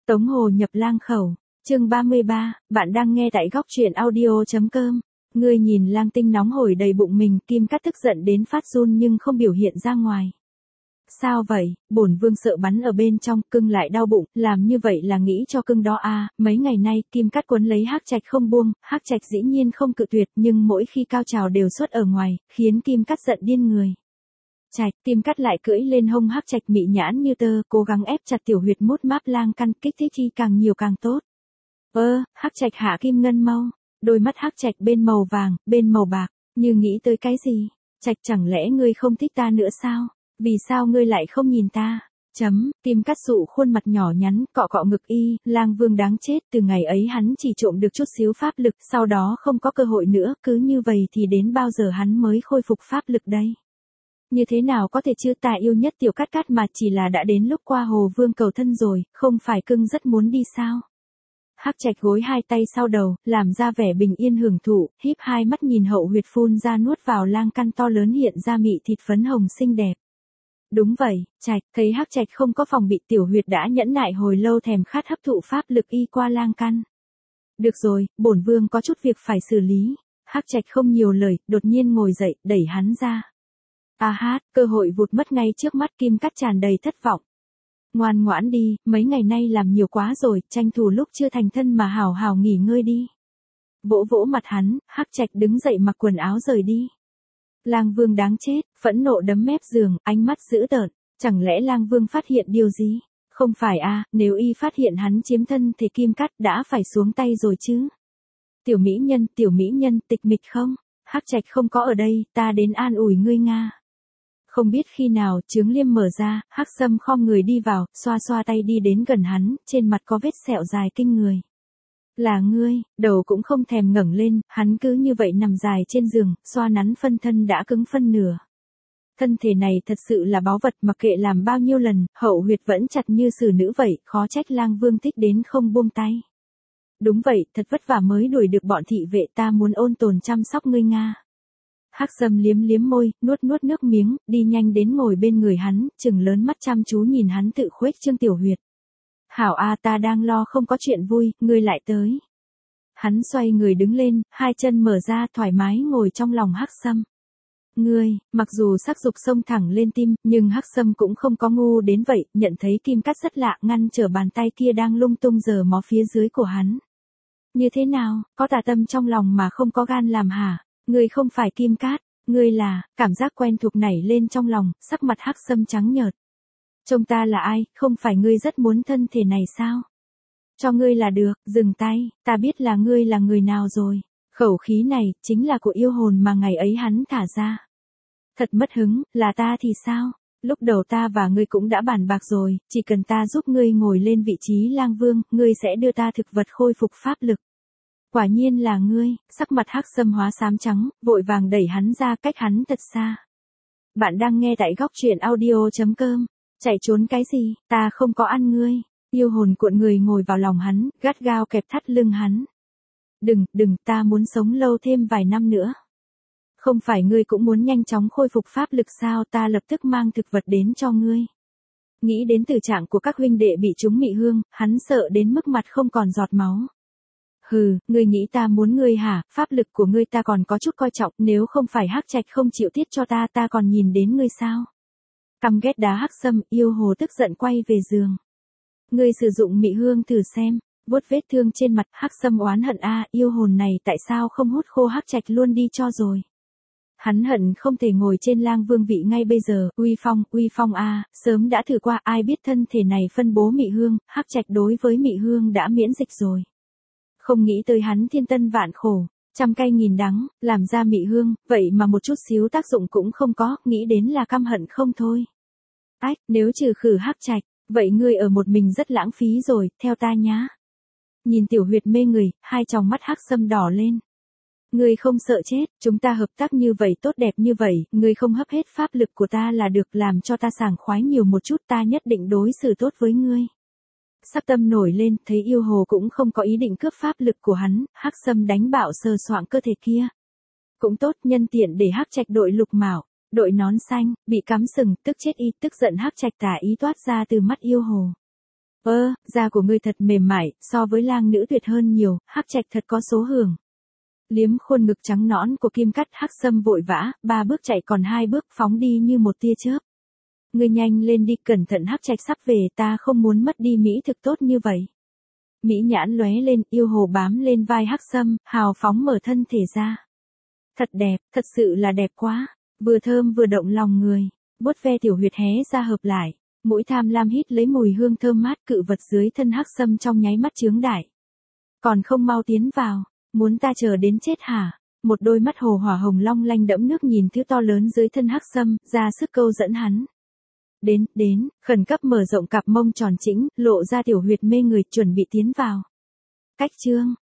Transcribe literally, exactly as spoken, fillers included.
Tống Hồ nhập lang khẩu, chương ba mươi ba, bạn đang nghe tại góc truyện audio.com. Ngươi nhìn lang tinh nóng hổi đầy bụng mình, Kim Cát tức giận đến phát run nhưng không biểu hiện ra ngoài. Sao vậy, bổn vương sợ bắn ở bên trong, cưng lại đau bụng, làm như vậy là nghĩ cho cưng đó à, mấy ngày nay Kim Cát quấn lấy Hắc Trạch không buông, Hắc Trạch dĩ nhiên không cự tuyệt nhưng mỗi khi cao trào đều xuất ở ngoài, khiến Kim Cát giận điên người. Trạch, Kim Cát lại cưỡi lên hông Hắc Trạch mị nhãn như tơ, cố gắng ép chặt tiểu huyệt mút máp lang căn, kích thích chi càng nhiều càng tốt. Ơ, Hắc Trạch hạ kim ngân mau, đôi mắt Hắc Trạch bên màu vàng, bên màu bạc, như nghĩ tới cái gì? Trạch chẳng lẽ ngươi không thích ta nữa sao? Vì sao ngươi lại không nhìn ta? Chấm, Kim Cát sụ khuôn mặt nhỏ nhắn, cọ cọ ngực y, lang vương đáng chết, từ ngày ấy hắn chỉ trộm được chút xíu pháp lực, sau đó không có cơ hội nữa, cứ như vậy thì đến bao giờ hắn mới khôi phục pháp lực đây? Như thế nào có thể chưa, ta yêu nhất tiểu Cát Cát mà, chỉ là đã đến lúc qua hồ vương cầu thân rồi, không phải cưng rất muốn đi sao? Hắc Trạch gối hai tay sau đầu, làm ra vẻ bình yên hưởng thụ, híp hai mắt nhìn hậu huyệt phun ra nuốt vào lang căn to lớn hiện ra mị thịt phấn hồng xinh đẹp. Đúng vậy, Trạch, thấy Hắc Trạch không có phòng bị, tiểu huyệt đã nhẫn nại hồi lâu thèm khát hấp thụ pháp lực y qua lang căn. Được rồi, bổn vương có chút việc phải xử lý. Hắc Trạch không nhiều lời, đột nhiên ngồi dậy, đẩy hắn ra. A hát, cơ hội vụt mất ngay trước mắt, Kim Cát tràn đầy thất vọng. Ngoan ngoãn đi, mấy ngày nay làm nhiều quá rồi, tranh thủ lúc chưa thành thân mà hào hào nghỉ ngơi đi. Vỗ vỗ mặt hắn, Hắc Trạch đứng dậy mặc quần áo rời đi. Lang Vương đáng chết, phẫn nộ đấm mép giường, ánh mắt dữ tợn, chẳng lẽ Lang Vương phát hiện điều gì? Không phải a, à, nếu y phát hiện hắn chiếm thân thì Kim Cát đã phải xuống tay rồi chứ. Tiểu mỹ nhân, tiểu mỹ nhân, tịch mịch không? Hắc Trạch không có ở đây, ta đến an ủi ngươi nga. Không biết khi nào, trướng liêm mở ra, Hắc Sâm khom người đi vào, xoa xoa tay đi đến gần hắn, trên mặt có vết sẹo dài kinh người. Là ngươi, đầu cũng không thèm ngẩng lên, hắn cứ như vậy nằm dài trên giường, xoa nắn phân thân đã cứng phân nửa. Thân thể này thật sự là báu vật, mặc kệ làm bao nhiêu lần, hậu huyệt vẫn chặt như xử nữ vậy, khó trách Lang Vương thích đến không buông tay. Đúng vậy, thật vất vả mới đuổi được bọn thị vệ, ta muốn ôn tồn chăm sóc ngươi nga. Hắc Sâm liếm liếm môi, nuốt nuốt nước miếng, đi nhanh đến ngồi bên người hắn, trừng lớn mắt chăm chú nhìn hắn tự khuếch trương tiểu huyệt. Hảo a, ta đang lo không có chuyện vui, ngươi lại tới. Hắn xoay người đứng lên, hai chân mở ra thoải mái ngồi trong lòng Hắc Sâm. Ngươi, mặc dù sắc dục xông thẳng lên tim, nhưng Hắc Sâm cũng không có ngu đến vậy, nhận thấy Kim Cát rất lạ, ngăn trở bàn tay kia đang lung tung giở mó phía dưới của hắn. Như thế nào, có tà tâm trong lòng mà không có gan làm hả? Ngươi không phải Kim Cát, ngươi là, cảm giác quen thuộc nảy lên trong lòng, sắc mặt Hắc Sâm trắng nhợt. Trông ta là ai, không phải ngươi rất muốn thân thể này sao? Cho ngươi là được, dừng tay, ta biết là ngươi là người nào rồi. Khẩu khí này, chính là của yêu hồn mà ngày ấy hắn thả ra. Thật mất hứng, là ta thì sao? Lúc đầu ta và ngươi cũng đã bàn bạc rồi, chỉ cần ta giúp ngươi ngồi lên vị trí Lang Vương, ngươi sẽ đưa ta thực vật khôi phục pháp lực. Quả nhiên là ngươi, sắc mặt Hắc Sâm hóa xám trắng, vội vàng đẩy hắn ra cách hắn thật xa. Bạn đang nghe tại góc truyện audio.com. Chạy trốn cái gì, ta không có ăn ngươi. Yêu hồn cuộn người ngồi vào lòng hắn, gắt gao kẹp thắt lưng hắn. Đừng, đừng, ta muốn sống lâu thêm vài năm nữa. Không phải ngươi cũng muốn nhanh chóng khôi phục pháp lực sao, ta lập tức mang thực vật đến cho ngươi. Nghĩ đến tình trạng của các huynh đệ bị trúng mị hương, hắn sợ đến mức mặt không còn giọt máu. Hừ, ngươi nghĩ ta muốn ngươi hả, pháp lực của ngươi ta còn có chút coi trọng, nếu không phải Hắc Trạch không chịu tiết cho ta, ta còn nhìn đến ngươi sao? Căm ghét đá Hắc Sâm, yêu hồ tức giận quay về giường. Ngươi sử dụng mị hương thử xem, vuốt vết thương trên mặt, Hắc Sâm oán hận a, yêu hồn này tại sao không hút khô Hắc Trạch luôn đi cho rồi. Hắn hận không thể ngồi trên Lang Vương vị ngay bây giờ, uy phong, uy phong a, sớm đã thử qua, ai biết thân thể này phân bố mị hương, Hắc Trạch đối với mị hương đã miễn dịch rồi. Không nghĩ tới hắn thiên tân vạn khổ, trăm cay nghìn đắng, làm ra mị hương, vậy mà một chút xíu tác dụng cũng không có, nghĩ đến là căm hận không thôi. Ách, nếu trừ khử Hắc Trạch, vậy ngươi ở một mình rất lãng phí rồi, theo ta nhá. Nhìn tiểu huyệt mê người, hai tròng mắt Hắc Sâm đỏ lên. Ngươi không sợ chết, chúng ta hợp tác như vậy tốt đẹp như vậy, ngươi không hấp hết pháp lực của ta là được, làm cho ta sảng khoái nhiều một chút, ta nhất định đối xử tốt với ngươi. Sắc tâm nổi lên, thấy yêu hồ cũng không có ý định cướp pháp lực của hắn, Hắc Sâm đánh bạo sờ soạng cơ thể kia. Cũng tốt, nhân tiện để Hắc Trạch đội lục mạo, đội nón xanh, bị cắm sừng, tức chết y, tức giận Hắc Trạch tà ý toát ra từ mắt yêu hồ. Ơ, da của ngươi thật mềm mại, so với lang nữ tuyệt hơn nhiều, Hắc Trạch thật có số hưởng. Liếm khuôn ngực trắng nõn của Kim Cắt, Hắc Sâm vội vã, ba bước chạy còn hai bước phóng đi như một tia chớp. Ngươi nhanh lên đi, cẩn thận Hắc Trạch sắp về, ta không muốn mất đi mỹ thực tốt như vậy. Mỹ nhãn lóe lên, yêu hồ bám lên vai Hắc Sâm, hào phóng mở thân thể ra. Thật đẹp, thật sự là đẹp quá, vừa thơm vừa động lòng người, vuốt ve tiểu huyệt hé ra hợp lại, mũi tham lam hít lấy mùi hương thơm mát, cự vật dưới thân Hắc Sâm trong nháy mắt chướng đại. Còn không mau tiến vào, muốn ta chờ đến chết hả? Một đôi mắt hồ hỏa hồng long lanh đẫm nước nhìn thứ to lớn dưới thân Hắc Sâm, ra sức câu dẫn hắn. Đến, đến, khẩn cấp mở rộng cặp mông tròn chỉnh, lộ ra tiểu huyệt mê người, chuẩn bị tiến vào. Cách chương